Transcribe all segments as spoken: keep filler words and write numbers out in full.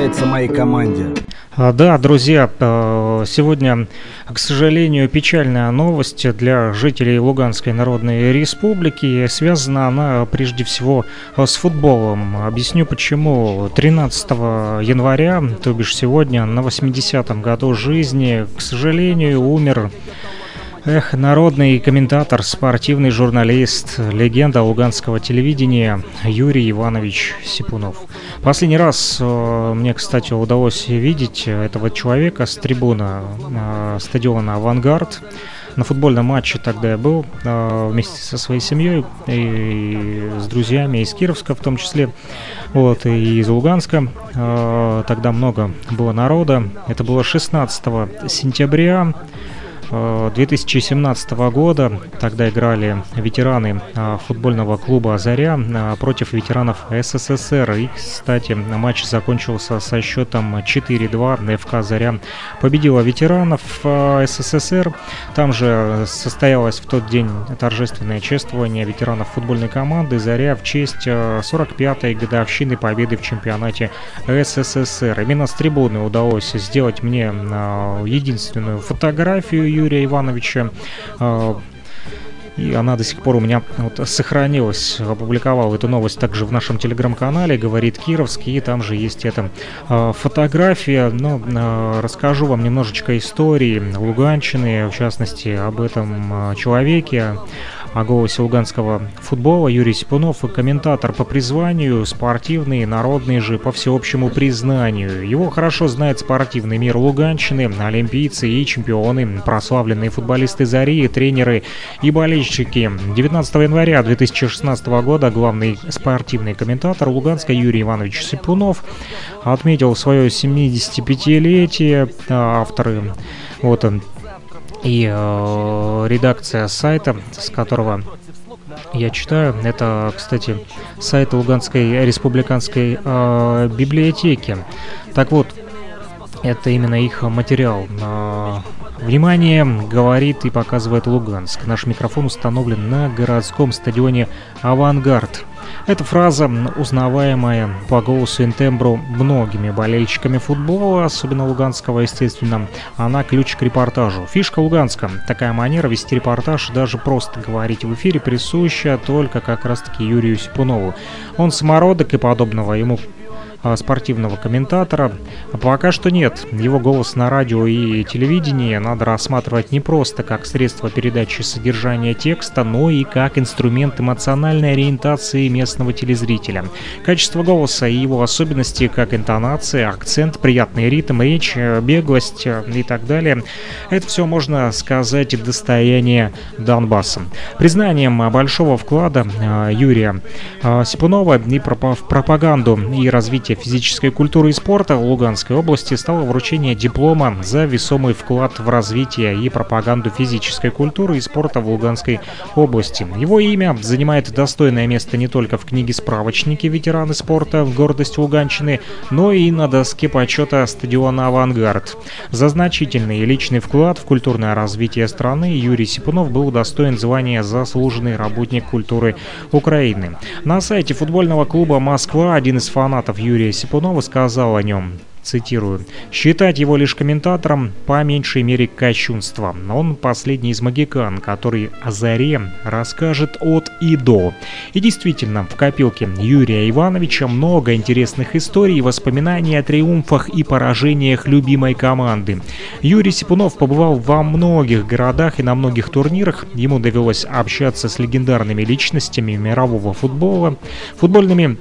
нравится моей команде. Да, друзья, сегодня, к сожалению, печальная новость для жителей Луганской Народной Республики. Связана она прежде всего с футболом. Объясню почему. тринадцатого января, то бишь сегодня, на восьмидесятом году жизни, к сожалению, умер... Эх, народный комментатор, спортивный журналист, легенда луганского телевидения Юрий Иванович Сипунов. Последний раз э, мне, кстати, удалось видеть этого человека с трибуны э, стадиона «Авангард». На футбольном матче тогда я был э, вместе со своей семьей и с друзьями из Кировска в том числе, вот, и из Луганска. Э, тогда много было народа. Это было шестнадцатого сентября две тысячи семнадцатого года. Тогда играли ветераны футбольного клуба «Заря» против ветеранов СССР. И, кстати, матч закончился со счетом четыре-два. ФК «Заря» победила ветеранов СССР. Там же состоялось в тот день торжественное чествование ветеранов футбольной команды «Заря» в честь сорок пятой годовщины победы в чемпионате СССР. Именно с трибуны удалось сделать мне единственную фотографию Юрия Ивановича, и она до сих пор у меня вот сохранилась. Опубликовал эту новость также в нашем телеграм-канале «Говорит Кировский», и там же есть эта фотография. Но расскажу вам немножечко истории Луганщины, в частности, об этом человеке, о голосе луганского футбола. Юрий Сипунов, комментатор по призванию, спортивный, народный же по всеобщему признанию. Его хорошо знает спортивный мир Луганщины, олимпийцы и чемпионы, прославленные футболисты «Зари», тренеры и болельщики. девятнадцатого января две тысячи шестнадцатого года главный спортивный комментатор Луганска Юрий Иванович Сипунов отметил свое семидесятипятилетие. Авторы, вот он, и э, редакция сайта, с которого я читаю, это, кстати, сайт Луганской республиканской э, библиотеки. Так вот, это именно их материал. Э, Внимание, говорит и показывает Луганск. Наш микрофон установлен на городском стадионе «Авангард». Эта фраза, узнаваемая по голосу и тембру многими болельщиками футбола, особенно луганского, естественно, она ключ к репортажу. Фишка Луганска. Такая манера вести репортаж, даже просто говорить в эфире, присуща только как раз-таки Юрию Сипунову. Он самородок, и подобного ему спортивного комментатора пока что нет. Его голос на радио и телевидении надо рассматривать не просто как средство передачи содержания текста, но и как инструмент эмоциональной ориентации местного телезрителя. Качество голоса и его особенности, как интонация, акцент, приятный ритм, речь, беглость и так далее, это все, можно сказать, достояние Донбасса. Признанием большого вклада Юрия Сипунова и в пропаганду и развитие физической культуры и спорта в Луганской области стало вручение диплома за весомый вклад в развитие и пропаганду физической культуры и спорта в Луганской области. Его имя занимает достойное место не только в книге-справочнике «Ветераны спорта. Гордость Луганщины», но и на доске почета стадиона «Авангард». За значительный личный вклад в культурное развитие страны Юрий Сипунов был удостоен звания «Заслуженный работник культуры Украины». На сайте футбольного клуба «Москва» один из фанатов Юрия Сипунова сказал о нем, цитирую: «Считать его лишь комментатором по меньшей мере кощунство. Он последний из могикан, который о Заре расскажет от и до». И действительно, в копилке Юрия Ивановича много интересных историй и воспоминаний о триумфах и поражениях любимой команды. Юрий Сипунов побывал во многих городах и на многих турнирах. Ему довелось общаться с легендарными личностями мирового футбола, футбольными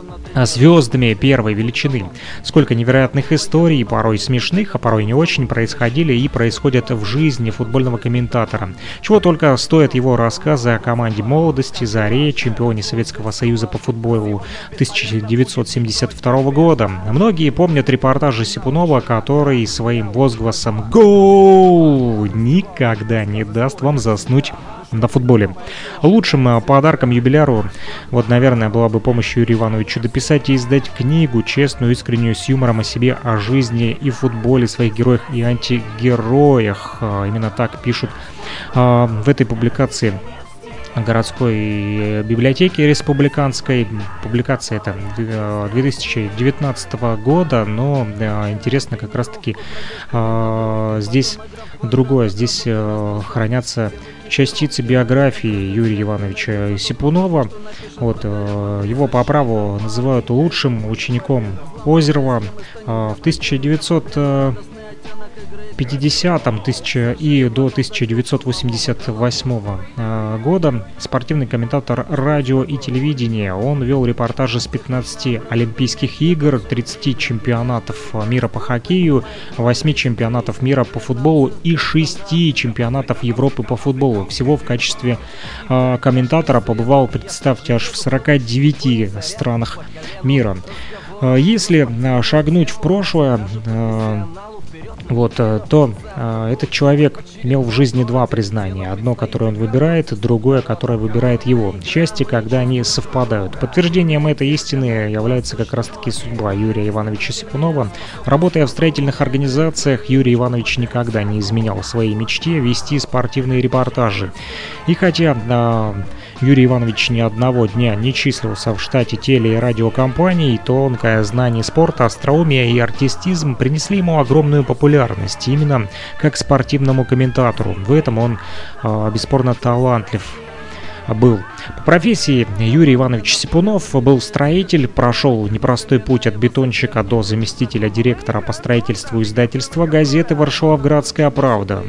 звездами первой величины. Сколько невероятных историй, порой смешных, а порой не очень, происходили и происходят в жизни футбольного комментатора. Чего только стоят его рассказы о команде молодости «Заре», чемпионе Советского Союза по футболу тысяча девятьсот семьдесят второго года. Многие помнят репортажи Сипунова, который своим возгласом «Гол!» никогда не даст вам заснуть на футболе. Лучшим подарком юбиляру, вот, наверное, была бы помощь Юрию Ивановичу дописать и издать книгу, честную, искреннюю, с юмором о себе, о жизни и футболе, своих героях и антигероях. Именно так пишут в этой публикации городской библиотеки республиканской. Публикация это две тысячи девятнадцатого года, но интересно как раз-таки здесь другое. Здесь хранятся частицы биографии Юрия Ивановича Сипунова. Вот, его по праву называют лучшим учеником Озерова. В тысяча девятьсот пятидесятом и до тысяча девятьсот восемьдесят восьмого года спортивный комментатор радио и телевидения. Он вел репортажи с пятнадцати Олимпийских игр, тридцати чемпионатов мира по хоккею, восьми чемпионатов мира по футболу и шести чемпионатов Европы по футболу. Всего в качестве комментатора побывал, представьте, аж в сорока девяти странах мира. Если шагнуть в прошлое, вот, то э, этот человек имел в жизни два признания. Одно, которое он выбирает, другое, которое выбирает его. Счастье, когда они совпадают. Подтверждением этой истины является как раз-таки судьба Юрия Ивановича Сипунова. Работая в строительных организациях, Юрий Иванович никогда не изменял своей мечте вести спортивные репортажи. И хотя э, Юрий Иванович ни одного дня не числился в штате теле- и радиокомпаний, тонкое знание спорта, остроумие и артистизм принесли ему огромную популярность. Именно как спортивному комментатору. В этом он э, бесспорно талантлив был. По профессии Юрий Иванович Сипунов был строитель, прошел непростой путь от бетонщика до заместителя директора по строительству издательства газеты «Варшавградская правда».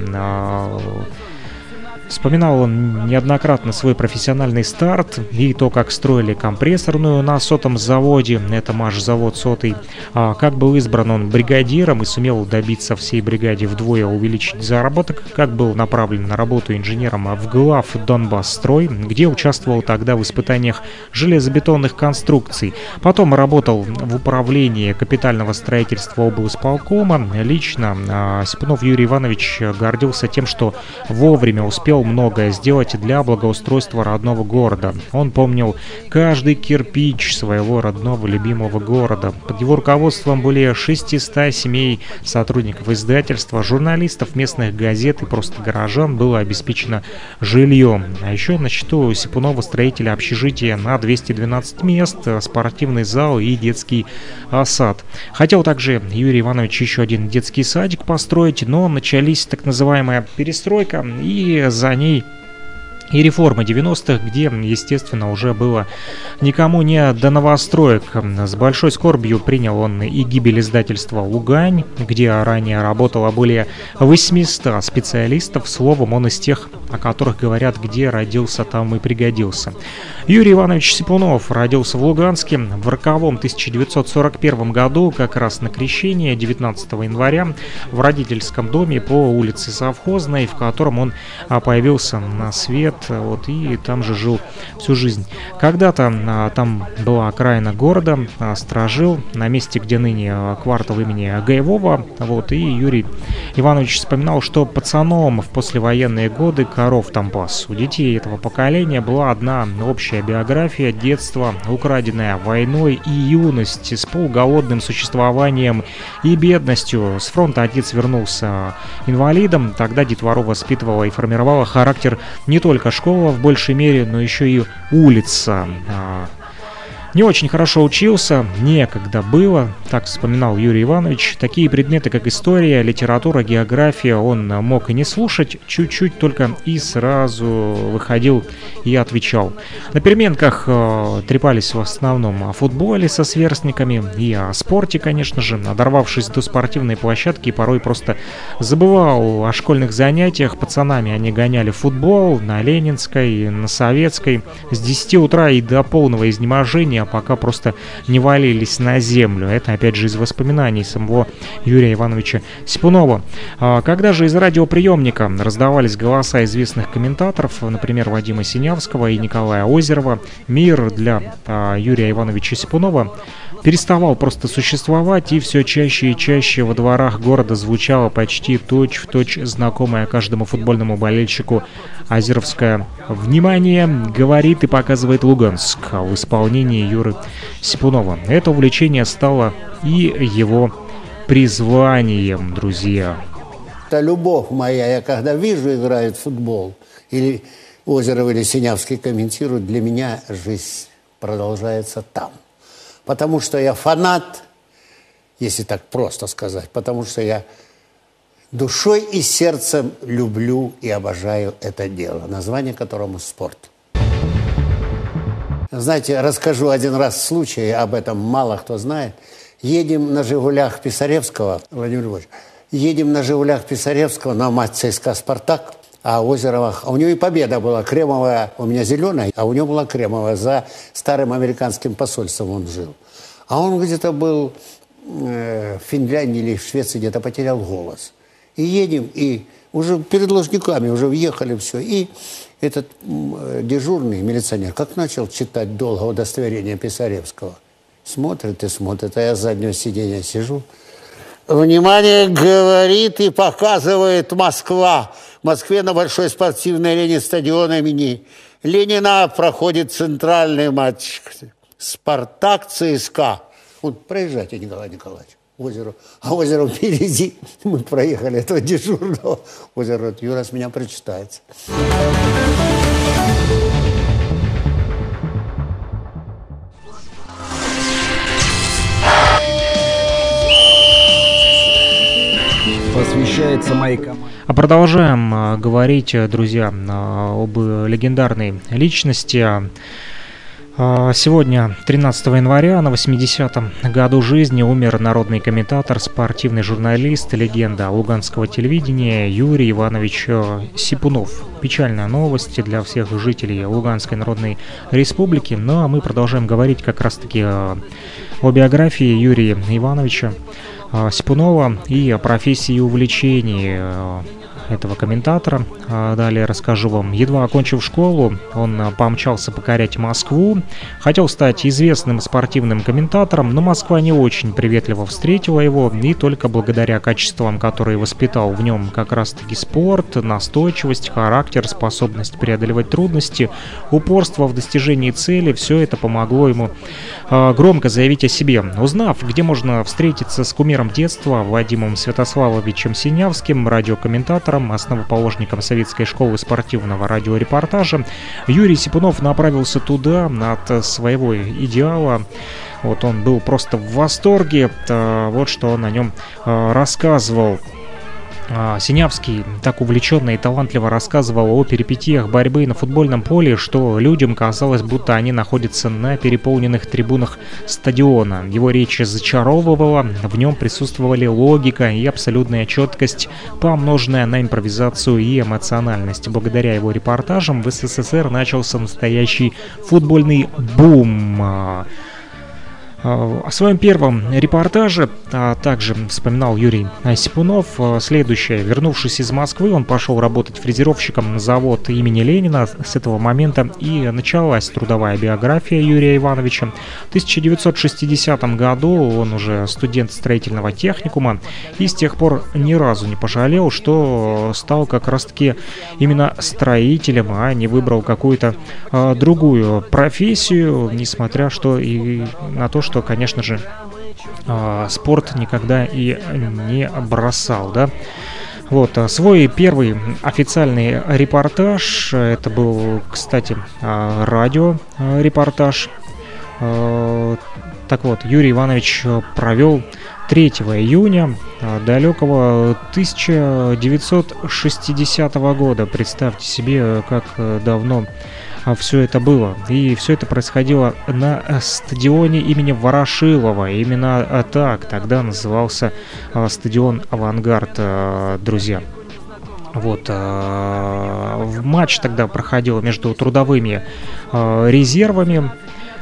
Вспоминал он неоднократно свой профессиональный старт и то, как строили компрессорную на сотом заводе, это Машзавод сотый, а как был избран он бригадиром и сумел добиться всей бригаде вдвое увеличить заработок, как был направлен на работу инженером в глав Донбасстрой, где участвовал тогда в испытаниях железобетонных конструкций. Потом работал в управлении капитального строительства облсполкома. Лично а, Сипунов Юрий Иванович гордился тем, что вовремя успел многое сделать для благоустройства родного города. Он помнил каждый кирпич своего родного любимого города. Под его руководством более шестисот семей сотрудников издательства, журналистов местных газет и просто горожан было обеспечено жильем. А еще на счету у Сипунова строителя общежития на двести двенадцать мест, спортивный зал и детский сад. Хотел также Юрий Иванович еще один детский садик построить, но начались так называемая перестройка, и за ней и реформа девяностых, где, естественно, уже было никому не до новостроек. С большой скорбью принял он и гибель издательства «Лугань», где ранее работало более восьмисот специалистов. Словом, он из тех, о которых говорят, где родился, там и пригодился. Юрий Иванович Сипунов родился в Луганске в роковом тысяча девятьсот сорок первом году, как раз на крещение девятнадцатого января, в родительском доме по улице Совхозной, в котором он появился на свет. Вот, и там же жил всю жизнь. Когда-то а, там была окраина города, а, сторожил на месте, где ныне а, квартал имени Гаевого. Вот, и Юрий Иванович вспоминал, что пацаном в послевоенные годы коров там пас. У детей этого поколения была одна общая биография: детство, украденное войной, и юность с полуголодным существованием и бедностью. С фронта отец вернулся инвалидом. Тогда детвору воспитывала и формировала характер не только школа в большей мере, но еще и улица. Не очень хорошо учился, некогда было, так вспоминал Юрий Иванович. Такие предметы, как история, литература, география, он мог и не слушать, чуть-чуть только, и сразу выходил и отвечал. На переменках э, трепались в основном о футболе со сверстниками и о спорте, конечно же. Надорвавшись до спортивной площадки, порой просто забывал о школьных занятиях. Пацанами они гоняли футбол на Ленинской, на Советской с десяти утра и до полного изнеможения, пока просто не валились на землю. Это, опять же, из воспоминаний самого Юрия Ивановича Сипунова. Когда же из радиоприемника раздавались голоса известных комментаторов, например, Вадима Синявского и Николая Озерова, мир для Юрия Ивановича Сипунова переставал просто существовать, и все чаще и чаще во дворах города звучало почти точь-в-точь знакомое каждому футбольному болельщику озеровское «Внимание!» говорит и показывает Луганск в исполнении Юры Сипунова. Это увлечение стало и его призванием, друзья. Это любовь моя. Я когда вижу, играет в футбол, или Озеров или Синявский комментируют, для меня жизнь продолжается там. Потому что я фанат, если так просто сказать, потому что я душой и сердцем люблю и обожаю это дело, название которому спорт. Знаете, расскажу один раз случай, об этом мало кто знает. Едем на «Жигулях» Писаревского, Владимир Львович, едем на «Жигулях» Писаревского на матч ЦСКА «Спартак», а Озерова, а у него и победа была кремовая, у меня зеленая, а у него была кремовая, за старым американским посольством он жил. А он где-то был э, в Финляндии или в Швеции, где-то потерял голос. И едем, и уже перед Лужниками уже въехали все. И этот э, дежурный милиционер как начал читать долго удостоверение Писаревского. Смотрит и смотрит, а я с заднего сиденья сижу. Внимание, говорит и показывает Москва. В Москве на большой спортивной арене стадиона имени Ленина проходит центральный матч. Спартак ЦСКА. Он, проезжайте, Николай Николаевич. Озеро. А Озеро впереди. Мы проехали этого дежурного. Озеро, Юра с меня прочитается. Посвящается моей команде. А продолжаем а, говорить, друзья, а, об легендарной личности. А, сегодня, тринадцатого января, на восьмидесятом году жизни умер народный комментатор, спортивный журналист, легенда луганского телевидения Юрий Иванович Сипунов. Печальная новость для всех жителей Луганской Народной Республики. Ну а мы продолжаем говорить как раз-таки о биографии Юрия Ивановича Сипунова и о профессии и увлечении этого комментатора. Далее расскажу вам. Едва окончив школу, он помчался покорять Москву. Хотел стать известным спортивным комментатором, но Москва не очень приветливо встретила его, и только благодаря качествам, которые воспитал в нем как раз-таки спорт, настойчивость, характер, способность преодолевать трудности, упорство в достижении цели, все это помогло ему громко заявить о себе. Узнав, где можно встретиться с кумиром детства Вадимом Святославовичем Синявским, радиокомментатором, основоположником советской школы спортивного радиорепортажа, Юрий Сипунов направился туда от своего идеала. Вот он был просто в восторге. Вот что он о нем рассказывал. Синявский так увлеченно и талантливо рассказывал о перипетиях борьбы на футбольном поле, что людям казалось, будто они находятся на переполненных трибунах стадиона. Его речь зачаровывала, в нем присутствовали логика и абсолютная четкость, помноженная на импровизацию и эмоциональность. Благодаря его репортажам в СССР начался настоящий футбольный бум. О своем первом репортаже а также вспоминал Юрий Сипунов. Следующее. Вернувшись из Москвы, он пошел работать фрезеровщиком на завод имени Ленина. С этого момента и началась трудовая биография Юрия Ивановича. В тысяча девятьсот шестидесятом году он уже студент строительного техникума и с тех пор ни разу не пожалел, что стал как раз-таки именно строителем, а не выбрал какую-то а, другую профессию, несмотря что и на то, что что, конечно же, спорт никогда и не бросал, да. Вот, свой первый официальный репортаж, это был, кстати, радиорепортаж. Так вот, Юрий Иванович провел третьего июня далекого тысяча девятьсот шестидесятого года. Представьте себе, как давно все это было. И все это происходило на стадионе имени Ворошилова. Именно так тогда назывался стадион «Авангард», друзья. Вот. Матч тогда проходил между трудовыми резервами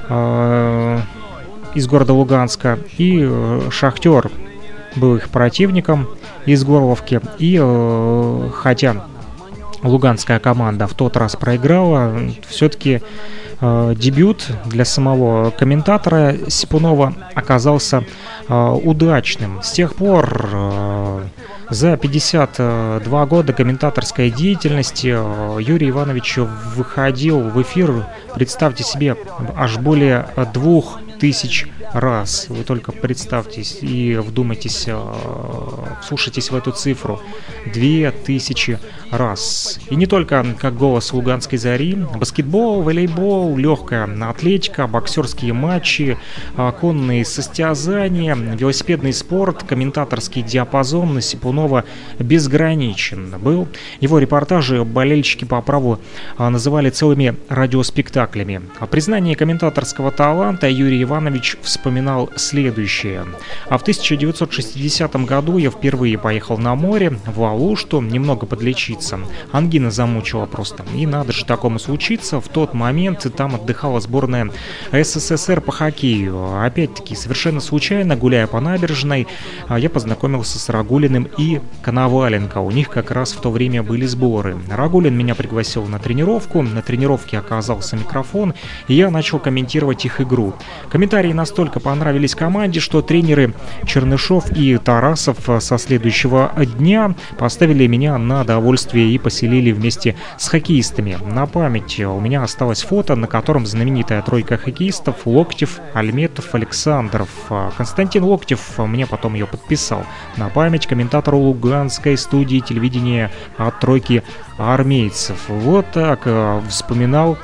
из города Луганска, и «Шахтер» был их противником из Горловки. И хотя луганская команда в тот раз проиграла, все-таки э, дебют для самого комментатора Сипунова оказался э, удачным. С тех пор э, за пятьдесят два года комментаторской деятельности э, Юрий Иванович выходил в эфир, представьте себе, аж более двух тысяч раз. Вы только представьте и вдумайтесь, вслушайтесь в эту цифру. Две тысячи раз. И не только как голос Луганской Зари. Баскетбол, волейбол, легкая атлетика, боксерские матчи, конные состязания, велосипедный спорт, комментаторский диапазон Сипунова безграничен был. Его репортажи болельщики по праву называли целыми радиоспектаклями. О признании комментаторского таланта Юрий Иванович вспоминал следующее. А в тысяча девятьсот шестидесятом году я впервые поехал на море, в Алушту, немного подлечиться. Ангина замучила просто. И надо же такому случиться. В тот момент там отдыхала сборная СССР по хоккею. Опять-таки, совершенно случайно, гуляя по набережной, я познакомился с Рагулиным и Коноваленко. У них как раз в то время были сборы. Рагулин меня пригласил на тренировку. На тренировке оказался микрофон, и я начал комментировать их игру. Комментарии настолько понравились команде, что тренеры Чернышов и Тарасов со следующего дня поставили меня на довольствие и поселили вместе с хоккеистами. На память у меня осталось фото, на котором знаменитая тройка хоккеистов Локтев, Альметов, Александров. Константин Локтев мне потом ее подписал. На память комментатору Луганской студии телевидения от тройки армейцев. Вот так э, вспоминал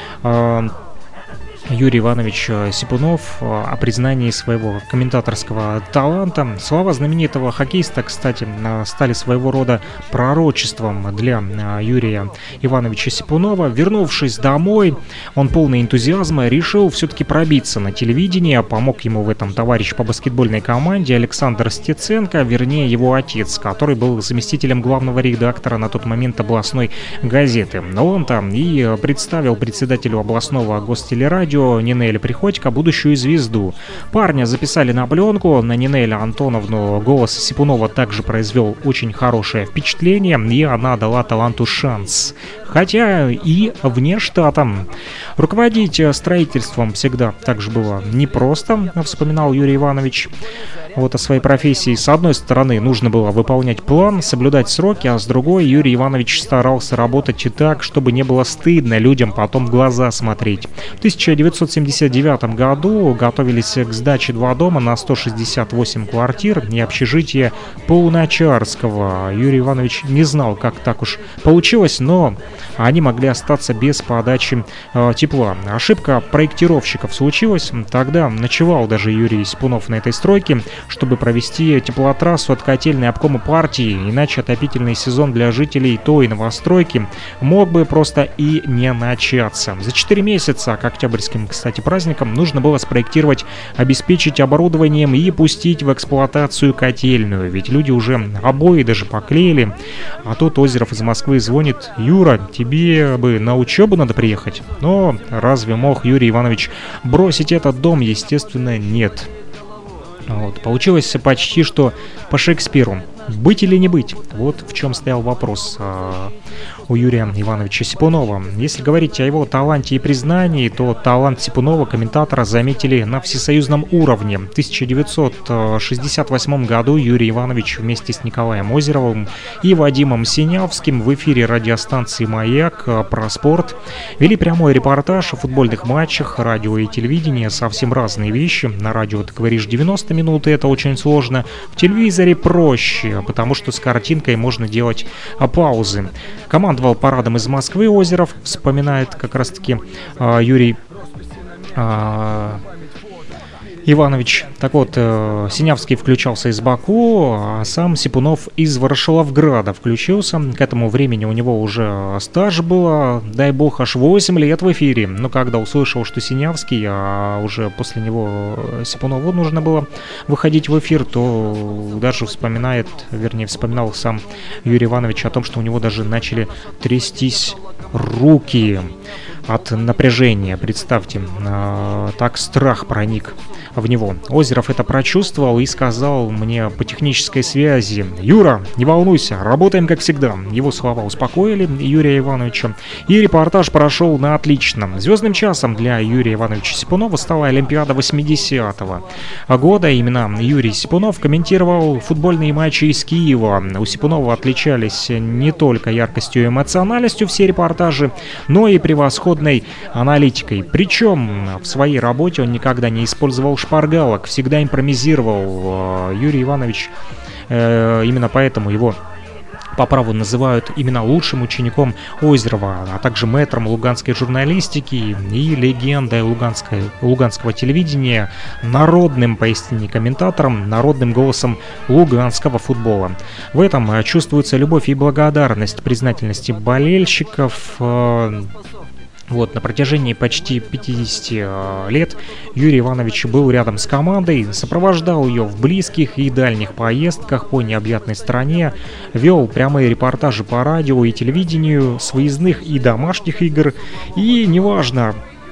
э, Юрий Иванович Сипунов о признании своего комментаторского таланта. Слова знаменитого хоккеиста, кстати, стали своего рода пророчеством для Юрия Ивановича Сипунова. Вернувшись домой, он полный энтузиазма решил все-таки пробиться на телевидение. Помог ему в этом товарищ по баскетбольной команде Александр Стеценко, вернее его отец, который был заместителем главного редактора на тот момент областной газеты. Но он там и представил председателю областного гостелерадио Нинель Приходько будущую звезду. Парня записали на пленку. На Нинель Антоновну голос Сипунова также произвел очень хорошее впечатление, и она дала таланту шанс. Хотя и вне штата. Руководить строительством всегда также было непросто, вспоминал Юрий Иванович. Вот о своей профессии. С одной стороны, нужно было выполнять план, соблюдать сроки, а с другой Юрий Иванович старался работать и так, чтобы не было стыдно людям потом в глаза смотреть. В тысяча девятьсот семьдесят девятом году готовились к сдаче два дома на сто шестьдесят восемь квартир и общежитие Полуначарского. Юрий Иванович не знал, как так уж получилось, но они могли остаться без подачи э, тепла. Ошибка проектировщиков случилась. Тогда ночевал даже Юрий Сипунов на этой стройке, чтобы провести теплотрассу от котельной обкома партии, иначе отопительный сезон для жителей той новостройки мог бы просто и не начаться. За четыре месяца к октябрьским, кстати, праздникам нужно было спроектировать, обеспечить оборудованием и пустить в эксплуатацию котельную, ведь люди уже обои даже поклеили. А тут Озеров из Москвы звонит: «Юра, тебе бы на учебу надо приехать». Но разве мог Юрий Иванович бросить этот дом? Естественно, нет. Вот. Получилось почти что по Шекспиру. Быть или не быть? Вот в чем стоял вопрос а, у Юрия Ивановича Сипунова. Если говорить о его таланте и признании, то талант Сипунова комментатора заметили на всесоюзном уровне. В тысяча девятьсот шестьдесят восьмом году Юрий Иванович вместе с Николаем Озеровым и Вадимом Синявским в эфире радиостанции «Маяк» про спорт вели прямой репортаж о футбольных матчах. Радио и телевидение — совсем разные вещи. На радио ты говоришь девяносто минут, и это очень сложно. В телевизоре проще, потому что с картинкой можно делать паузы. Командовал парадом из Москвы Озеров, вспоминает как раз-таки э, Юрий э, Иванович. Так вот, э, Синявский включался из Баку, а сам Сипунов из Ворошиловграда включился. К этому времени у него уже стаж было, дай бог, аж восемь лет в эфире. Но когда услышал, что Синявский, а уже после него Сипунову нужно было выходить в эфир, то даже вспоминает, вернее, вспоминал сам Юрий Иванович о том, что у него даже начали трястись руки от напряжения. Представьте, э, так страх проник в него. Озеров это прочувствовал и сказал мне по технической связи: «Юра, не волнуйся, работаем как всегда». Его слова успокоили Юрия Ивановича, и репортаж прошел на отлично. Звездным часом для Юрия Ивановича Сипунова стала Олимпиада восьмидесятого года. Именно Юрий Сипунов комментировал футбольные матчи из Киева. У Сипунова отличались не только яркостью и эмоциональностью все репортажи, но и превосходной свободной аналитикой. Причем в своей работе он никогда не использовал шпаргалок, всегда импровизировал. Юрий Иванович, именно поэтому его по праву называют именно лучшим учеником Озерова, а также мэтром луганской журналистики и легендой луганской, луганского телевидения, народным, поистине, комментатором, народным голосом луганского футбола. В этом чувствуется любовь и благодарность, признательность болельщиков. Вот, на протяжении почти пятидесяти лет Юрий Иванович был рядом с командой, сопровождал ее в близких и дальних поездках по необъятной стране, вел прямые репортажи по радио и телевидению с выездных и домашних игр, и неважно,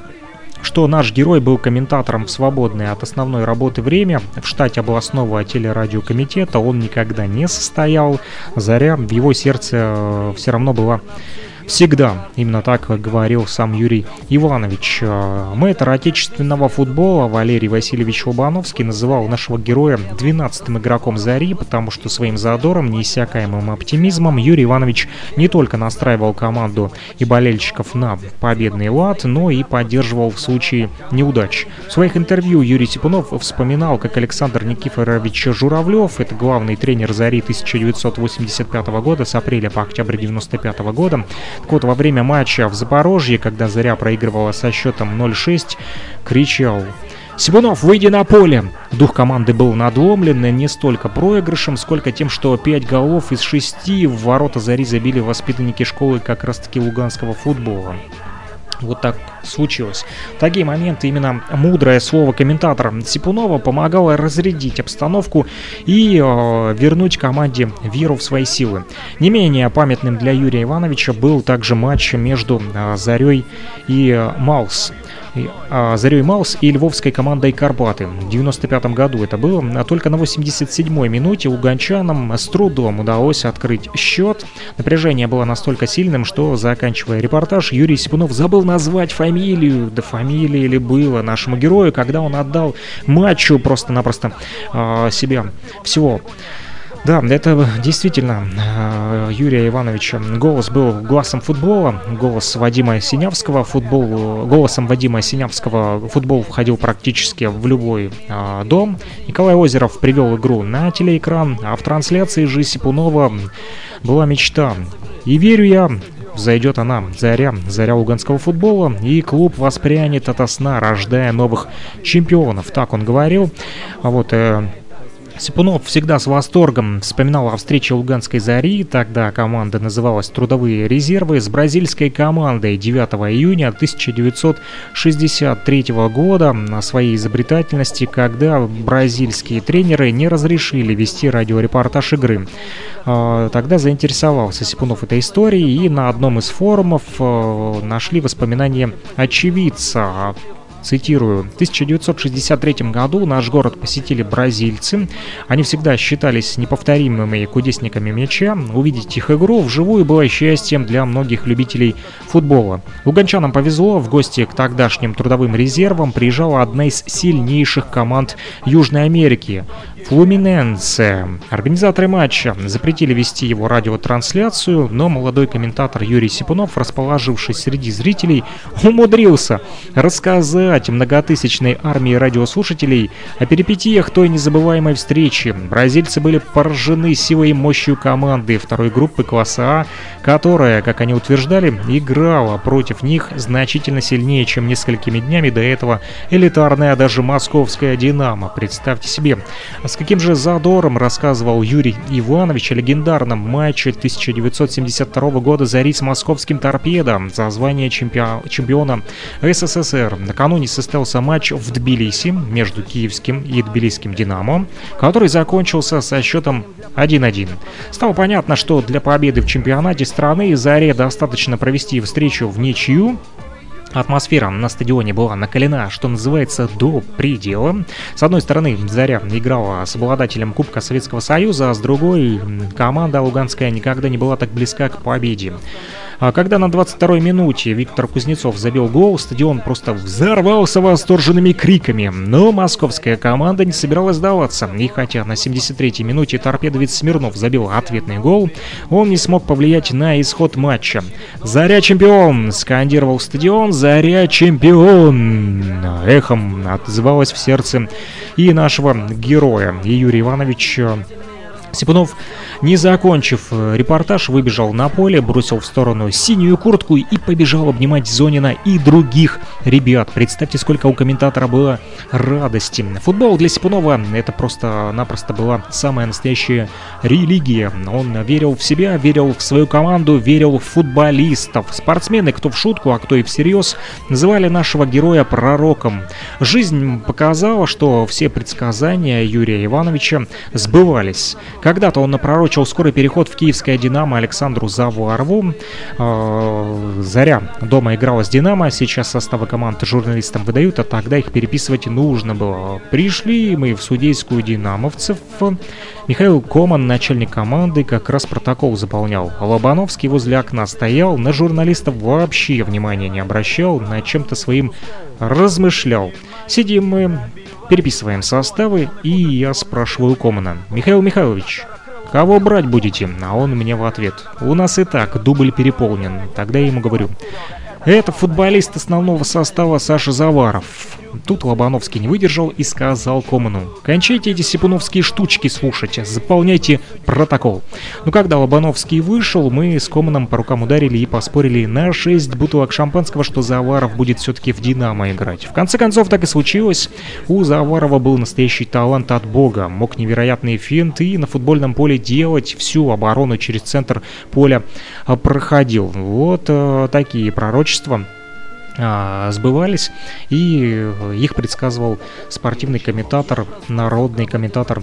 что наш герой был комментатором в свободное от основной работы время, в штате областного телерадиокомитета он никогда не состоял, «Заря» в его сердце все равно была всегда. Именно так говорил сам Юрий Иванович. Мэтр отечественного футбола Валерий Васильевич Лобановский называл нашего героя двенадцатым игроком «Зари», потому что своим задором, неиссякаемым оптимизмом Юрий Иванович не только настраивал команду и болельщиков на победный лад, но и поддерживал в случае неудач. В своих интервью Юрий Сипунов вспоминал, как Александр Никифорович Журавлев, это главный тренер «Зари» тысяча девятьсот восемьдесят пятого года, с апреля по октябрь девяносто пятого года, так вот, во время матча в Запорожье, когда «Заря» проигрывала со счетом ноль шесть, кричал: «Сипунов, выйди на поле!» Дух команды был надломлен не столько проигрышем, сколько тем, что пять голов из шести в ворота «Зари» забили воспитанники школы как раз-таки луганского футбола. Вот так случилось. В такие моменты именно мудрое слово комментатора Сипунова помогало разрядить обстановку и э, вернуть команде веру в свои силы. Не менее памятным для Юрия Ивановича был также матч между э, «Зарей» и э, «Малс». «Зарей Малс» и львовской командой «Карпаты». В девяносто пятом году это было. А только на восемьдесят седьмой минуте луганчанам с трудом удалось открыть счет. Напряжение было настолько сильным, что, заканчивая репортаж, Юрий Сипунов забыл назвать фамилию. Да фамилия ли было нашему герою, когда он отдал матчу просто-напросто э, себя всего. Да, это действительно Юрия Ивановича голос был глазом футбола, голос Вадима Синявского, футбол, голосом Вадима Синявского футбол входил практически в любой а, дом. Николай Озеров привел игру на телеэкран, а в трансляции же Сипунова была мечта. И верю я, взойдет она, «Заря», «Заря» луганского футбола, и клуб воспрянет ото сна, рождая новых чемпионов. Так он говорил. А вот... Э, Сипунов всегда с восторгом вспоминал о встрече луганской «Зари», тогда команда называлась «Трудовые резервы», с бразильской командой девятого июня тысяча девятьсот шестьдесят третьего года на своей изобретательности, когда бразильские тренеры не разрешили вести радиорепортаж игры. Тогда заинтересовался Сипунов этой историей и на одном из форумов нашли воспоминания очевидца. Цитирую: «В тысяча девятьсот шестьдесят третьем году наш город посетили бразильцы. Они всегда считались неповторимыми кудесниками мяча. Увидеть их игру вживую было счастьем для многих любителей футбола. Луганчанам повезло, в гости к тогдашним трудовым резервам приезжала одна из сильнейших команд Южной Америки — Флуминенсе. Организаторы матча запретили вести его радиотрансляцию, но молодой комментатор Юрий Сипунов, расположившись среди зрителей, умудрился рассказать многотысячной армии радиослушателей о перипетиях той незабываемой встречи. Бразильцы были поражены силой и мощью команды второй группы класса А, которая, как они утверждали, играла против них значительно сильнее, чем несколькими днями до этого элитарная даже московская «Динамо». Представьте себе. С каким же задором рассказывал Юрий Иванович о легендарном матче тысяча девятьсот семьдесят второго года «Зари» с московским «Торпедо» за звание чемпиона, чемпиона СССР. Накануне состоялся матч в Тбилиси между киевским и тбилисским «Динамо», который закончился со счетом один один. Стало понятно, что для победы в чемпионате страны «Заре» достаточно провести встречу в ничью. Атмосфера на стадионе была накалена, что называется, до предела. С одной стороны, «Заря» играла с обладателем Кубка Советского Союза, а с другой, команда луганская никогда не была так близка к победе. А когда на двадцать второй минуте Виктор Кузнецов забил гол, стадион просто взорвался восторженными криками. Но московская команда не собиралась сдаваться. И хотя на семьдесят третьей минуте торпедовец Смирнов забил ответный гол, он не смог повлиять на исход матча. «Заря чемпион!» — скандировал стадион. «Заря чемпион!» Эхом отзывалось в сердце и нашего героя. И Юрий Иванович Сипунов, не закончив репортаж, выбежал на поле, бросил в сторону синюю куртку и побежал обнимать Зонина и других ребят. Представьте, сколько у комментатора было радости. Футбол для Сипунова — это просто-напросто была самая настоящая религия. Он верил в себя, верил в свою команду, верил в футболистов. Спортсмены, кто в шутку, а кто и всерьез, называли нашего героя пророком. Жизнь показала, что все предсказания Юрия Ивановича сбывались. Когда-то он напророчил скорый переход в киевское «Динамо» Александру Завуарову. «Заря» дома играла с «Динамо», сейчас составы команд журналистам выдают, а тогда их переписывать нужно было. Пришли мы в судейскую «Динамовцев». Михаил Коман, начальник команды, как раз протокол заполнял. Лобановский возле окна стоял, на журналистов вообще внимания не обращал, над чем-то своим размышлял. Сидим мы, переписываем составы, и я спрашиваю Комана: «Михаил Михайлович, кого брать будете?» А он мне в ответ: «У нас и так дубль переполнен». Тогда я ему говорю: «Это футболист основного состава Саша Заваров». Тут Лобановский не выдержал и сказал Коману: «Кончайте эти сипуновские штучки слушать, заполняйте протокол». Ну, когда Лобановский вышел, мы с Команом по рукам ударили и поспорили на шесть бутылок шампанского, что Заваров будет все-таки в «Динамо» играть. В конце концов, так и случилось. У Заварова был настоящий талант от бога. Мог невероятные финты и на футбольном поле делать, всю оборону через центр поля проходил. Вот э, такие пророчества сбывались, и их предсказывал спортивный комментатор, народный комментатор,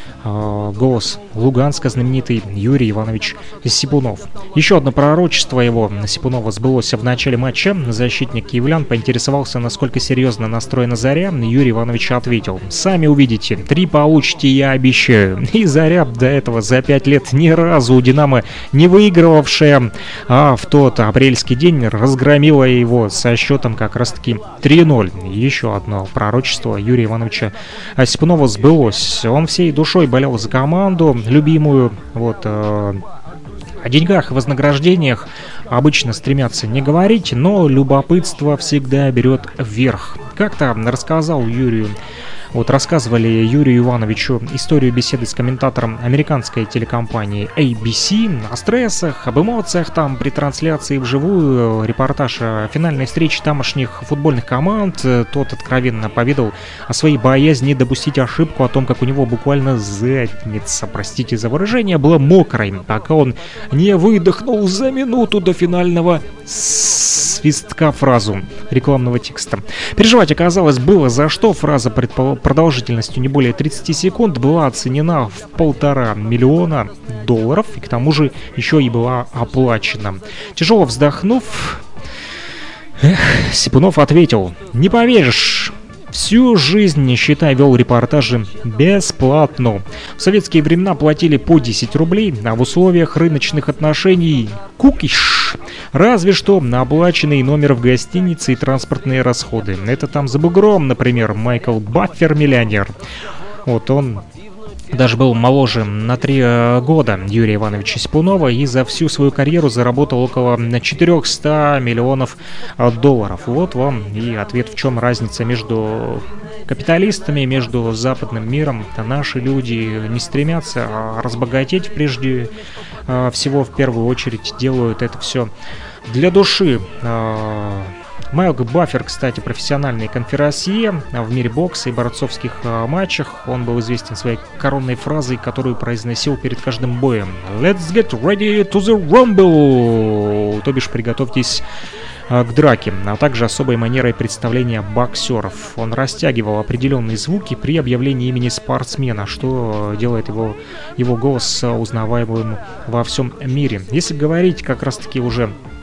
голос Луганска знаменитый Юрий Иванович Сипунов. Еще одно пророчество его Сипунова сбылось в начале матча. Защитник киевлян поинтересовался, насколько серьезно настроена «Заря». Юрий Иванович ответил: «Сами увидите, три получите, я обещаю». И «Заря» до этого за пять лет ни разу у «Динамо» не выигрывавшая, а в тот апрельский день разгромила его со счетом как раз-таки три ноль. Еще одно пророчество Юрия Ивановича Сипунова сбылось. Он всей душой болел за команду любимую. Вот э, о деньгах и вознаграждениях обычно стремятся не говорить, но любопытство всегда берет вверх. Как-то рассказал Юрию Вот рассказывали Юрию Ивановичу историю беседы с комментатором американской телекомпании эй би си о стрессах, об эмоциях там при трансляции вживую, репортаж о финальной встрече тамошних футбольных команд. Тот откровенно поведал о своей боязни допустить ошибку, о том, как у него буквально задница, простите за выражение, была мокрой, пока он не выдохнул за минуту до финального свистка фразу рекламного текста. Переживать оказалось было за что. Фраза продолжительностью не более тридцать секунд была оценена в полтора миллиона долларов и к тому же еще и была оплачена. Тяжело вздохнув, эх, Сипунов ответил: «Не поверишь, всю жизнь, считай, вел репортажи бесплатно. В советские времена платили по десять рублей, а в условиях рыночных отношений кукиш. Разве что на оплаченный номер в гостинице и транспортные расходы. Это там за бугром, например, Майкл Баффер, миллионер». Вот он даже был моложе на три года Юрия Ивановича Сипунова и за всю свою карьеру заработал около четыреста миллионов долларов. Вот вам и ответ, в чем разница между капиталистами, между западным миром. Наши люди не стремятся разбогатеть прежде всего, в первую очередь делают это все для души. Майкл Баффер, кстати, профессиональный конферансье в мире бокса и борцовских э, матчах. Он был известен своей коронной фразой, которую произносил перед каждым боем: «Let's get ready to the rumble!» То бишь, приготовьтесь э, к драке, а также особой манерой представления боксеров. Он растягивал определенные звуки при объявлении имени спортсмена, что делает его, его голос узнаваемым во всем мире. Если говорить как раз-таки уже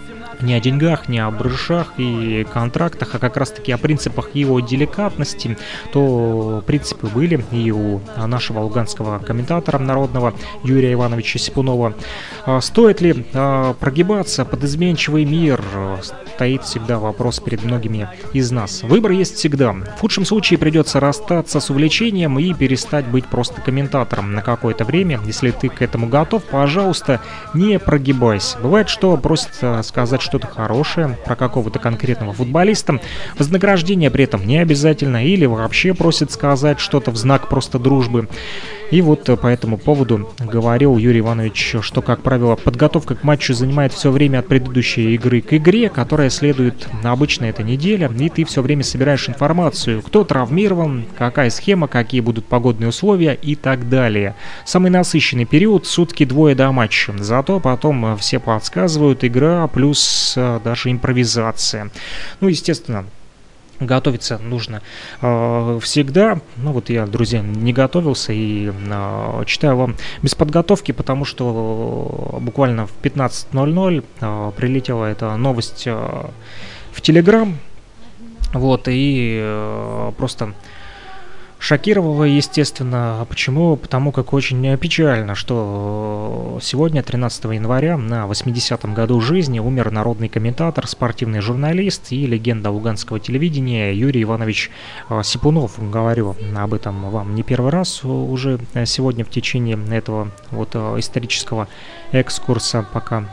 не о деньгах, не о брышах и контрактах, а как раз-таки о принципах его деликатности, то принципы были и у нашего луганского комментатора народного Юрия Ивановича Сипунова. Стоит ли прогибаться под изменчивый мир? Стоит всегда вопрос перед многими из нас. Выбор есть всегда. В худшем случае придется расстаться с увлечением и перестать быть просто комментатором на какое-то время. Если ты к этому готов, пожалуйста, не прогибайся. Бывает, что просят сказать что-то хорошее про какого-то конкретного футболиста. Вознаграждение при этом не обязательно, или вообще просят сказать что-то в знак просто дружбы. И вот по этому поводу говорил Юрий Иванович, что, как правило, подготовка к матчу занимает все время от предыдущей игры к игре, которая следует обычно эта неделя, и ты все время собираешь информацию, кто травмирован, какая схема, какие будут погодные условия и так далее. Самый насыщенный период — сутки двое до матча, зато потом все подсказывают, игра плюс даже импровизация. Ну, естественно, готовиться нужно э, всегда. Ну вот я, друзья, не готовился и э, читаю вам без подготовки, потому что буквально в пятнадцать ноль ноль э, прилетела эта новость э, в Телеграм. Вот, и э, просто шокировало, естественно. Почему? Потому как очень печально, что сегодня, тринадцатого января, на восьмидесятом году жизни умер народный комментатор, спортивный журналист и легенда луганского телевидения Юрий Иванович Сипунов. Говорю об этом вам не первый раз уже сегодня в течение этого вот исторического экскурса, пока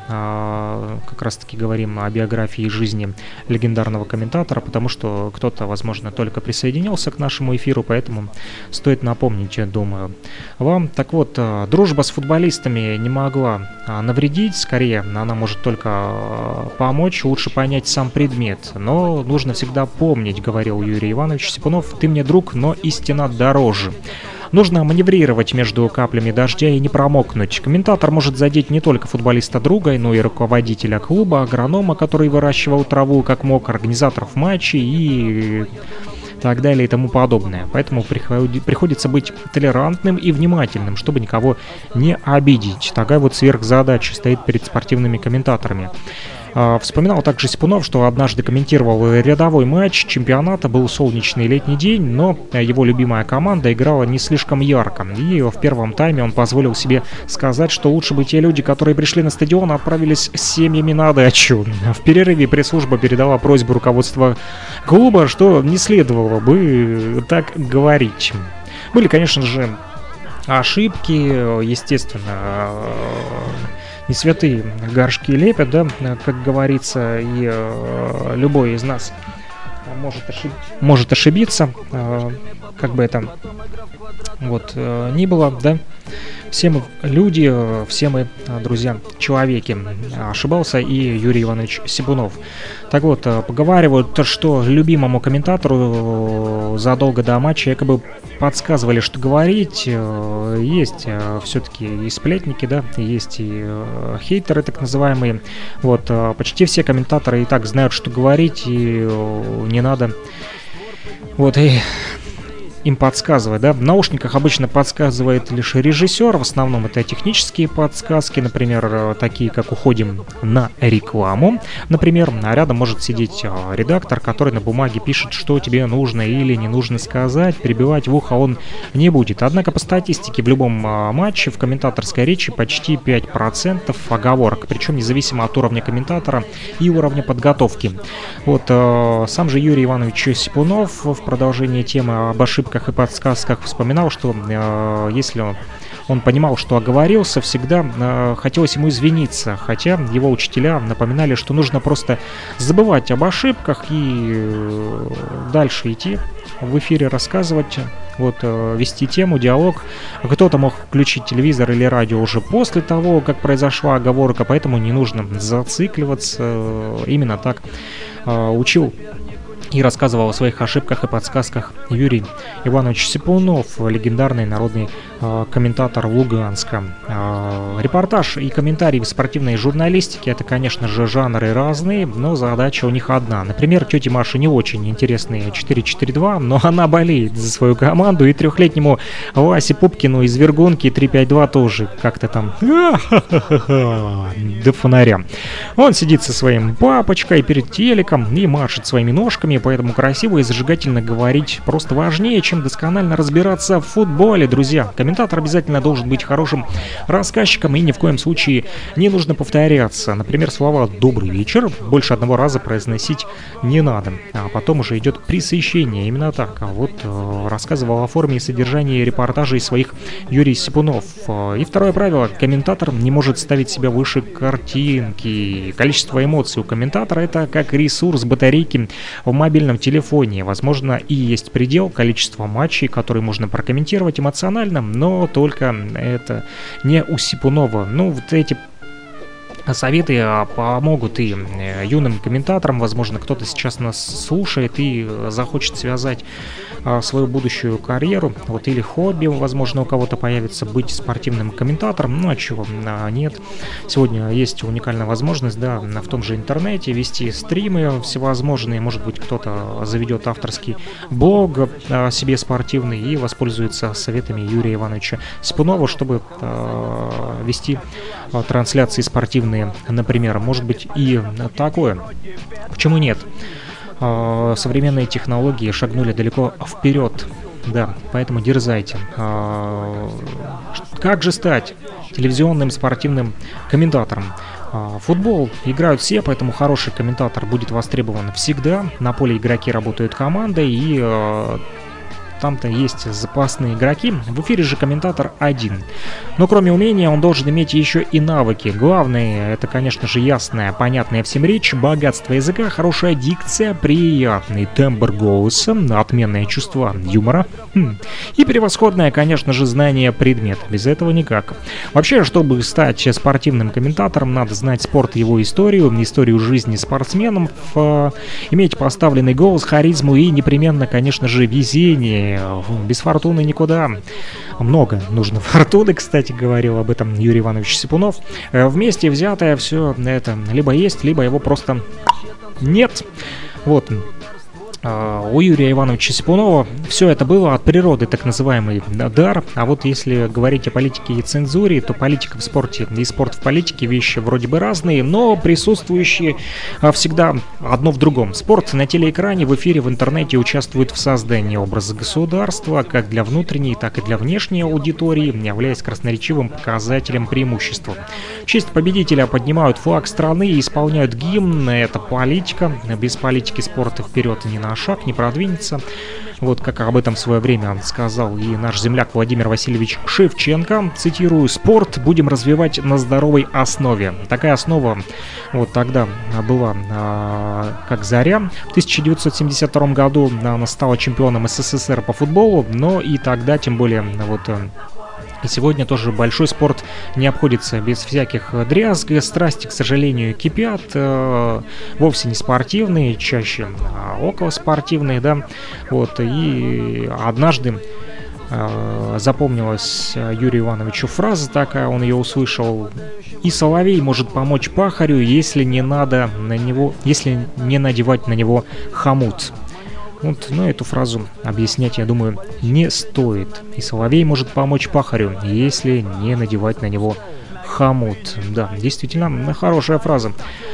как раз-таки говорим о биографии и жизни легендарного комментатора, потому что кто-то, возможно, только присоединился к нашему эфиру, поэтому стоит напомнить, я думаю, вам. Так вот, дружба с футболистами не могла навредить, скорее, она может только помочь, лучше понять сам предмет. Но нужно всегда помнить, говорил Юрий Иванович Сипунов, ты мне друг, но истина дороже. Нужно маневрировать между каплями дождя и не промокнуть. Комментатор может задеть не только футболиста друга, но и руководителя клуба, агронома, который выращивал траву как мог, организаторов матчей и так далее и тому подобное. Поэтому приходится быть толерантным и внимательным, чтобы никого не обидеть. Такая вот сверхзадача стоит перед спортивными комментаторами. Вспоминал также Сипунов, что однажды комментировал рядовой матч чемпионата, был солнечный летний день, но его любимая команда играла не слишком ярко. И в первом тайме он позволил себе сказать, что лучше бы те люди, которые пришли на стадион, отправились с семьями на дачу. В перерыве пресс-служба передала просьбу руководства клуба, что не следовало бы так говорить. Были, конечно же, ошибки, естественно, не святые горшки лепят, да, как говорится, и э, любой из нас может, ошиб... может ошибиться, э, как бы это вот э, ни было, да. Все мы люди, все мы, друзья, человеки. Ошибался и Юрий Иванович Сипунов. Так вот, поговаривают, что любимому комментатору задолго до матча якобы подсказывали, что говорить. Есть все-таки и сплетники, да, есть и хейтеры так называемые. Вот, почти все комментаторы и так знают, что говорить, и не надо. Вот, и им подсказывает, да. В наушниках обычно подсказывает лишь режиссер, в основном это технические подсказки, например, такие как «Уходим на рекламу», например, а рядом может сидеть редактор, который на бумаге пишет, что тебе нужно или не нужно сказать, перебивать в ухо он не будет. Однако по статистике в любом матче в комментаторской речи почти пять процентов оговорок, причем независимо от уровня комментатора и уровня подготовки. Вот сам же Юрий Иванович Сипунов в продолжении темы об ошибках и подсказках вспоминал, что э, если он, он понимал, что оговорился, всегда э, хотелось ему извиниться, хотя его учителя напоминали, что нужно просто забывать об ошибках и э, дальше идти в эфире, рассказывать, вот, э, вести тему, диалог. Кто-то мог включить телевизор или радио уже после того, как произошла оговорка, поэтому не нужно зацикливаться. Именно так э, учил И рассказывал о своих ошибках и подсказках Юрий Иванович Сипунов, легендарный народный э, комментатор Луганска. Э, репортаж и комментарии в спортивной журналистике — это, конечно же, жанры разные, но задача у них одна. Например, тете Маше не очень интересные четыре четыре два, но она болеет за свою команду, и трехлетнему Васе Пупкину из Вергунки три пять два тоже как-то там до фонаря. Он сидит со своим папочкой перед телеком и машет своими ножками, поэтому красиво и зажигательно говорить просто важнее, чем досконально разбираться в футболе, друзья. Комментатор обязательно должен быть хорошим рассказчиком, и ни в коем случае не нужно повторяться. Например, слова «добрый вечер» больше одного раза произносить не надо, а потом уже идет пресыщение. Именно так. А вот э, рассказывал о форме и содержании репортажей своих Юрий Сипунов. И второе правило: комментатор не может ставить себя выше картинки. Количество эмоций у комментатора — это как ресурс батарейки в мобильном телефоне. Возможно, и есть предел количества матчей, которые можно прокомментировать эмоционально, но только это не у Сипунова. Ну, вот эти советы помогут и юным комментаторам. Возможно, кто-то сейчас нас слушает и захочет связать свою будущую карьеру, вот, или хобби, возможно, у кого-то появится быть спортивным комментатором. Ну, а чего нет? Сегодня есть уникальная возможность, да, в том же интернете вести стримы всевозможные. Может быть, кто-то заведет авторский блог а, себе спортивный и воспользуется советами Юрия Ивановича Сипунова, чтобы а, вести а, трансляции спортивные, например. Может быть, и такое. Почему нет? Современные технологии шагнули далеко вперед, да, поэтому дерзайте. Как же стать телевизионным спортивным комментатором? Футбол играют все, поэтому хороший комментатор будет востребован всегда. На поле игроки работают командой, и там-то есть запасные игроки. В эфире же комментатор один. Но кроме умения он должен иметь еще и навыки. Главное — это, конечно же, ясная, понятная всем речь, богатство языка, хорошая дикция, приятный тембр голоса, отменное чувство юмора хм. и превосходное, конечно же, знание предмета. Без этого никак. Вообще, чтобы стать спортивным комментатором, надо знать спорт, его историю, историю жизни спортсменов, иметь поставленный голос, харизму и непременно, конечно же, везение. Без фортуны никуда. Много нужно фортуны, кстати, говорил об этом Юрий Иванович Сипунов. Вместе взятое все это либо есть, либо его просто нет. Вот. У Юрия Ивановича Сипунова все это было от природы, так называемый дар. А вот если говорить о политике и цензуре, то политика в спорте и спорт в политике — вещи вроде бы разные, но присутствующие всегда одно в другом. Спорт на телеэкране, в эфире, в интернете участвует в создании образа государства, как для внутренней, так и для внешней аудитории, являясь красноречивым показателем преимущества. В честь победителя поднимают флаг страны и исполняют гимн. Это политика. Без политики спорта вперед не на шаг не продвинется. Вот как об этом в свое время сказал и наш земляк Владимир Васильевич Шевченко. Цитирую: «Спорт будем развивать на здоровой основе». Такая основа вот тогда была а, как «Заря». В тысяча девятьсот семьдесят втором году она стала чемпионом СССР по футболу, но и тогда, тем более, вот... И сегодня тоже большой спорт не обходится без всяких дрязг. Страсти, к сожалению, кипят. Э, вовсе не спортивные, чаще а околоспортивные, да. Вот. И однажды э, запомнилась Юрию Ивановичу фраза такая, он ее услышал: «И соловей может помочь пахарю, если не надо на него, если не надевать на него хомут». Вот, но эту фразу объяснять, я думаю, не стоит. И соловей может помочь пахарю, если не надевать на него хомут. Да, действительно, хорошая фраза.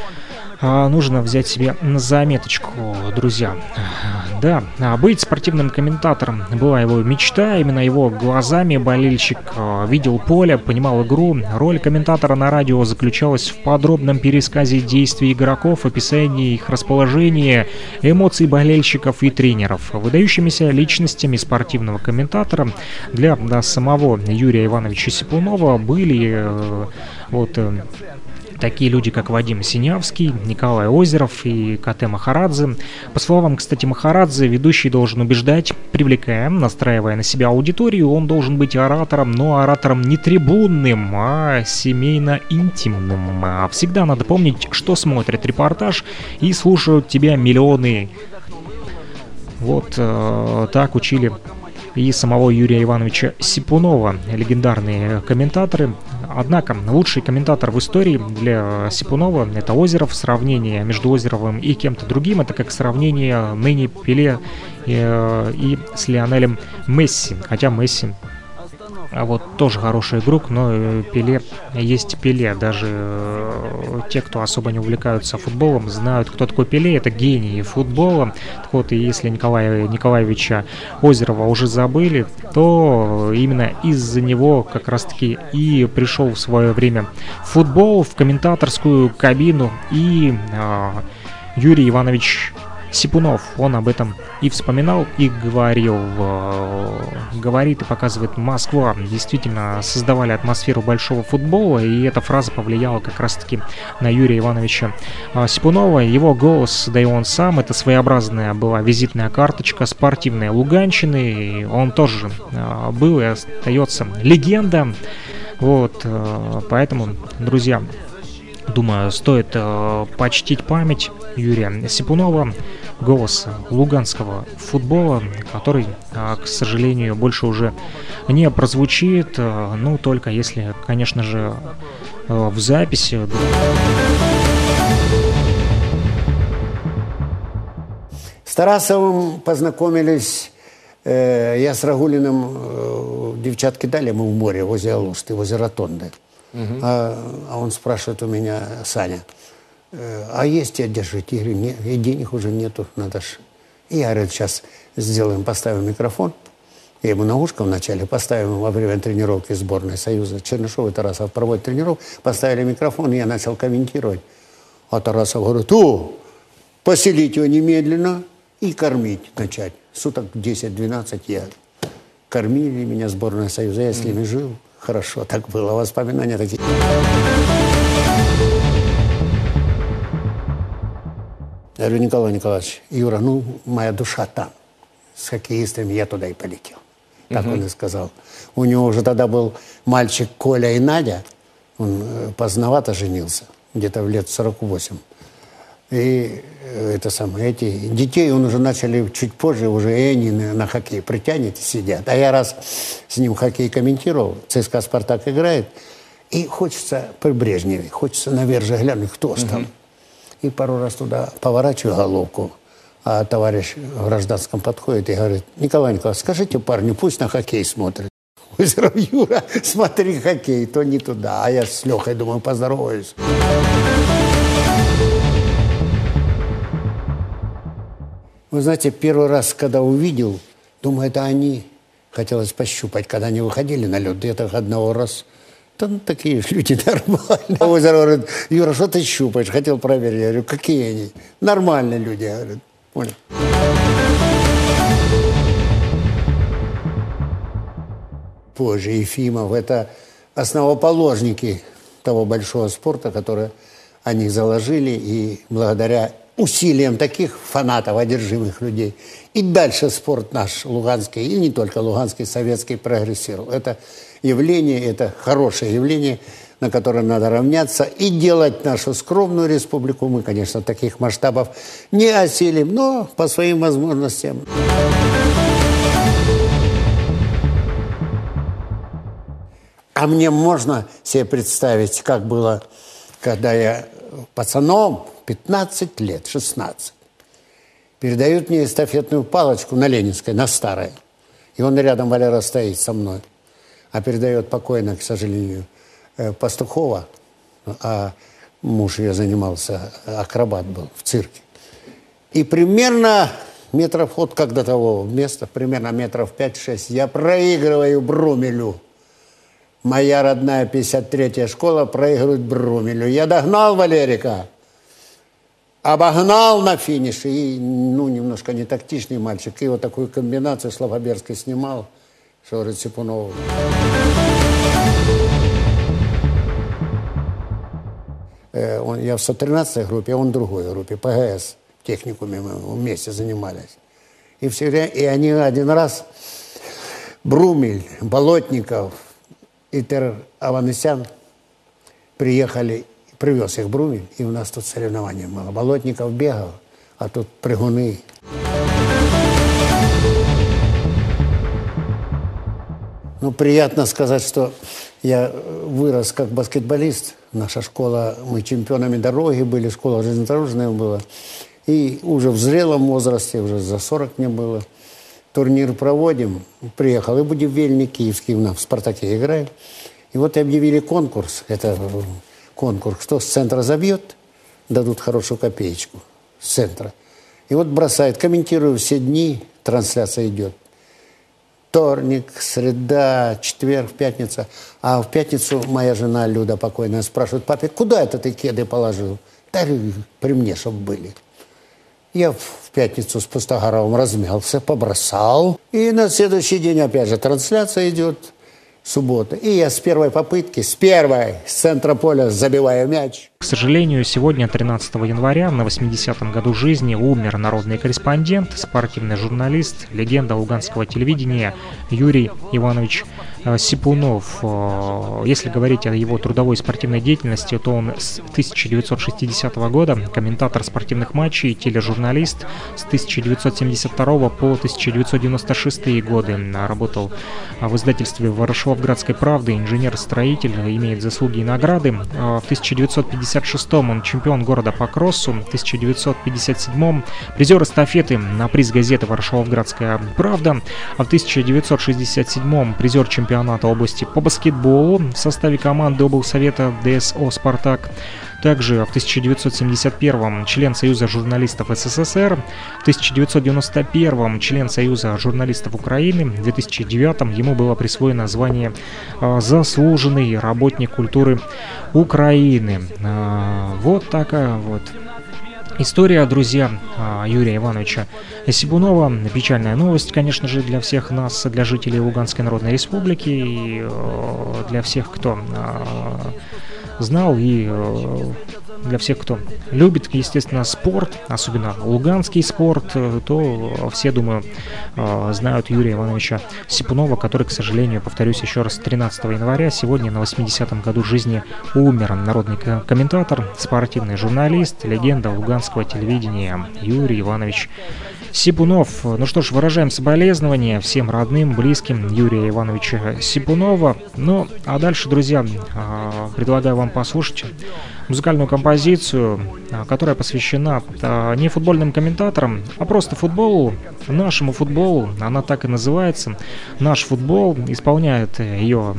А, нужно взять себе на заметочку, друзья. Да, быть спортивным комментатором была его мечта. Именно его глазами болельщик видел поле, понимал игру. Роль комментатора на радио заключалась в подробном пересказе действий игроков, описании их расположения, эмоций болельщиков и тренеров. Выдающимися личностями спортивного комментатора для да, самого Юрия Ивановича Сипунова были э, вот... Э, такие люди, как Вадим Синявский, Николай Озеров и Кате Махарадзе. По словам, кстати, Махарадзе, ведущий должен убеждать, привлекая, настраивая на себя аудиторию. Он должен быть оратором, но оратором не трибунным, а семейно-интимным. А всегда надо помнить, что смотрят репортаж и слушают тебя миллионы Вот э, так учили и самого Юрия Ивановича Сипунова, легендарные комментаторы. Однако лучший комментатор в истории для Сипунова — это Озеров. Сравнение между Озеровым и кем-то другим — это как сравнение ныне Пеле и, и с Лионелем Месси. Хотя Месси а вот тоже хороший игрок, но Пеле есть Пеле. Даже э, те, кто особо не увлекаются футболом, знают, кто такой Пеле. Это гений футбола. Так вот, и если Николая Николаевича Озерова уже забыли, то именно из-за него как раз-таки и пришел в свое время футбол в комментаторскую кабину. И э, Юрий Иванович Сипунов, он об этом и вспоминал, и говорил. Говорит и показывает: Москва действительно создавали атмосферу большого футбола, и эта фраза повлияла как раз-таки на Юрия Ивановича Сипунова. Его голос, да и он сам, это своеобразная была визитная карточка спортивной Луганщины. И он тоже был и остается легенда. Вот, поэтому, друзья, думаю, стоит э, почтить память Юрия Сипунова, голос луганского футбола, который, э, к сожалению, больше уже не прозвучит, э, ну, только если, конечно же, э, в записи. С Тарасовым познакомились, э, я с Рагулиным, э, девчатки дали мы в море, возле Алушты, возле Ротонды. Uh-huh. А, а он спрашивает у меня: Саня, э, а есть я держать? Я говорю: нет, и денег уже нету, надо ж. И я говорю: сейчас сделаем, поставим микрофон. Я ему на ушко вначале поставим во время тренировки сборной Союза. Чернышов и Тарасов проводят тренировку, поставили микрофон, и я начал комментировать. А Тарасов говорит: о, поселить его немедленно и кормить начать. Суток десять-двенадцать я кормили меня сборная Союза, я с ними uh-huh. жил. Хорошо, так было, воспоминания такие. Я говорю: Николай Николаевич, Юра, ну, моя душа там, с хоккеистами, я туда и полетел. Так uh-huh. он и сказал. У него уже тогда был мальчик Коля и Надя, он поздновато женился, где-то в лет сорок восемь. И это самое, эти детей он уже начали чуть позже, уже и они на, на хоккей притянет и сидят. А я раз с ним хоккей комментировал, ЦСКА «Спартак» играет, и хочется при Брежневе, хочется наверх же глянуть, кто же там. Uh-huh. И пару раз туда поворачиваю головку, а товарищ в гражданском подходит и говорит: Николай Николаевич, скажите парню, пусть на хоккей смотрит. Озеров: Юра, смотри хоккей, то не туда. А я с Лехой думаю, поздороваюсь. Вы знаете, первый раз, когда увидел, думаю, это они. Хотелось пощупать, когда они выходили на лед, где-то одного раз. Там такие люди нормальные. Озеров говорит: Юра, что ты щупаешь? Хотел проверить. Я говорю: какие они? Нормальные люди. Я говорю: понял. Позже Ефимов — это основоположники того большого спорта, который они заложили, и благодаря усилиям таких фанатов, одержимых людей. И дальше спорт наш луганский, и не только луганский, советский, прогрессировал. Это явление, это хорошее явление, на которое надо равняться и делать нашу скромную республику. Мы, конечно, таких масштабов не осилим, но по своим возможностям. А мне можно себе представить, как было, когда я пацаном, пятнадцать лет, шестнадцать. Передают мне эстафетную палочку на Ленинской, на Старой. И он рядом, Валера, стоит со мной. А передает покойно, к сожалению, Пастухова. А муж ее занимался, акробат был в цирке. И примерно метров, вот как до того места, примерно метров пять-шесть, я проигрываю Брумелю. Моя родная пятьдесят третья школа проигрывает Брумелю. Я догнал Валерика. Обогнал на финише, и, ну, немножко не тактичный мальчик, и вот такую комбинацию Славоберский снимал, что говорит Сипунову. Э, он, я в сто тринадцатой группе, а он в другой группе, ПГС, в техникуме мы вместе занимались. И, все, и они один раз, Брумель, Болотников и Тер Аванесян приехали. Привез их Брумель, и у нас тут соревнования было. Болотников бегал, а тут прыгуны. Ну, приятно сказать, что я вырос как баскетболист. Наша школа, мы чемпионами дороги были, школа железнодорожная была. И уже в зрелом возрасте, уже за сорок мне было, турнир проводим. Приехал и Будивельник киевский, в «Спартаке» играем. И вот объявили конкурс. Это конкурс. Кто с центра забьет, дадут хорошую копеечку с центра. И вот бросает. Комментирую все дни, трансляция идет. Вторник, среда, четверг, пятница. А в пятницу моя жена Люда покойная спрашивает: папе, куда это ты кеды положил? Да при мне, чтоб были. Я в пятницу с Пустогоровым размялся, побросал. И на следующий день опять же трансляция идет. Суббота. И я с первой попытки, с первой, с центра поля забиваю мяч. К сожалению, сегодня, тринадцатого января, на восьмидесятом году жизни, умер народный корреспондент, спортивный журналист, легенда луганского телевидения Юрий Иванович Сипунов. Если говорить о его трудовой и спортивной деятельности, то он с тысяча девятьсот шестидесятого года комментатор спортивных матчей, тележурналист. С тысяча девятьсот семьдесят второго по тысяча девятьсот девяносто шестые годы работал в издательстве «Ворошиловградской правды», инженер-строитель, имеет заслуги и награды. В тысяча девятьсот пятьдесят шестом он чемпион города по кроссу, в тысяча девятьсот пятьдесят седьмом призер эстафеты на приз газеты «Ворошиловградская правда», а в тысяча девятьсот шестьдесят седьмом призер чемпионата области по баскетболу в составе команды облсовета ДСО «Спартак». Также в тысяча девятьсот семьдесят первом член Союза журналистов СССР, в тысяча девятьсот девяносто первом член Союза журналистов Украины, в две тысячи девятом ему было присвоено звание «Заслуженный работник культуры Украины». Вот такая вот история, друзья, Юрия Ивановича Сипунова. Печальная новость, конечно же, для всех нас, для жителей Луганской Народной Республики и для всех, кто знал, и для всех, кто любит, естественно, спорт, особенно луганский спорт, то все, думаю, знают Юрия Ивановича Сипунова, который, к сожалению, повторюсь еще раз, тринадцатого января, сегодня на восьмидесятом году жизни умер. Народный комментатор, спортивный журналист, легенда луганского телевидения Юрий Иванович Сипунов. Ну что ж, выражаем соболезнования всем родным, близким Юрия Ивановича Сипунова. Ну, а дальше, друзья, предлагаю вам послушать музыкальную композицию, которая посвящена не футбольным комментаторам, а просто футболу, нашему футболу. Она так и называется «Наш футбол». Исполняет ее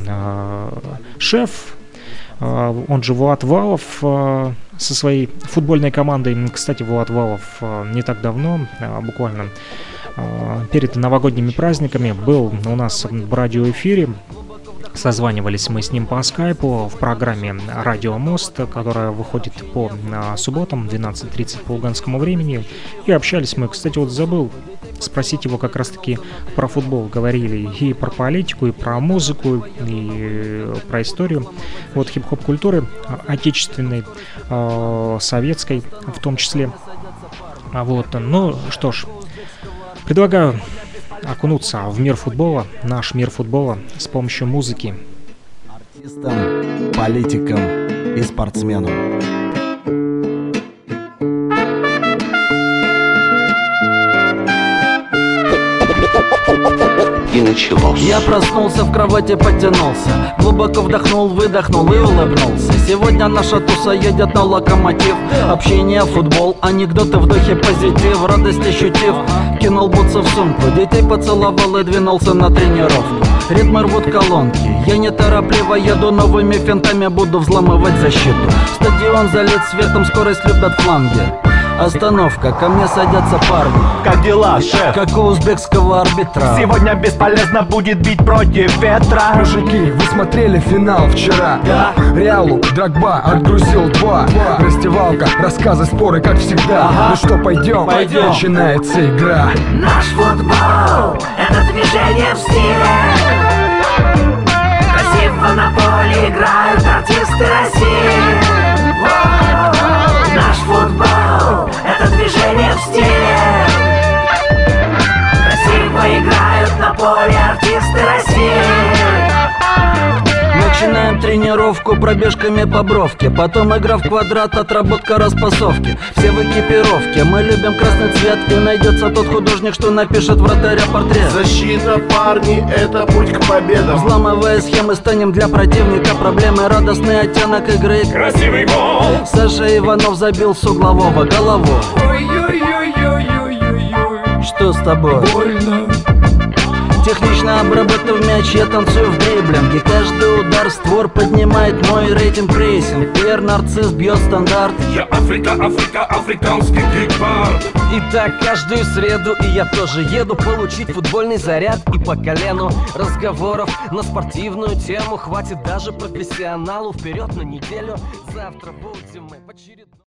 шеф, он же Влад Валов, со своей футбольной командой. Кстати, Влад Валов не так давно, буквально перед новогодними праздниками, был у нас в радиоэфире. Созванивались мы с ним по скайпу в программе «Радио Мост», которая выходит по субботам в двенадцать тридцать по луганскому времени. И общались мы, кстати, вот забыл спросить его как раз-таки про футбол. Говорили и про политику, и про музыку, и про историю вот хип-хоп культуры отечественной, советской в том числе. Вот, ну что ж, предлагаю окунуться в мир футбола, наш мир футбола, с помощью музыки. Артистам, политикам и спортсменам. И началось. Я проснулся, в кровати потянулся, глубоко вдохнул, выдохнул и улыбнулся. Сегодня наша туса едет на локомотив. Общение, футбол, анекдоты в духе позитив. Радость ощутив, кинул бутсы в сумку, детей поцеловал и двинулся на тренировку. Ритмы рвут колонки, я неторопливо еду, новыми финтами буду взламывать защиту. Стадион залит светом, скорость любят фланги. Остановка, ко мне садятся парни. Как дела, шеф? Как у узбекского арбитра. Сегодня бесполезно будет бить против ветра. Мужики, вы смотрели финал вчера? Да. Реалу, Дрогба, отгрузил два. два. Раздевалка, рассказы, споры, как всегда. Ага. Ну что, пойдем? Пойдем. Начинается игра. Наш футбол — это движение в стиле. Красиво на поле играют артисты России. Наш футбол — это движение в стиле. Красиво играют на поле артисты России. Начинаем тренировку. тренировку пробежками по бровке, потом игра в квадрат, отработка распасовки. Все в экипировке, мы любим красный цвет, и найдется тот художник, что напишет вратаря портрет. Защита, парни, это путь к победам. Взламывая схемы, станем для противника проблемой. Радостный оттенок игры, красивый гол. Саша Иванов забил с углового голову. Ой-ой-ой-ой-ой-ой. Что с тобой? Больно. Технично обработав мяч, я танцую в дриблинге. Каждый удар в створ поднимает мой рейтинг прессинг. Пьер Нарцисс бьет стандарт. Я Африка, Африка, африканский гепард. Итак, каждую среду и я тоже еду получить футбольный заряд. И по колену разговоров на спортивную тему хватит даже профессионалу. Вперед на неделю, завтра будем мы в очередном...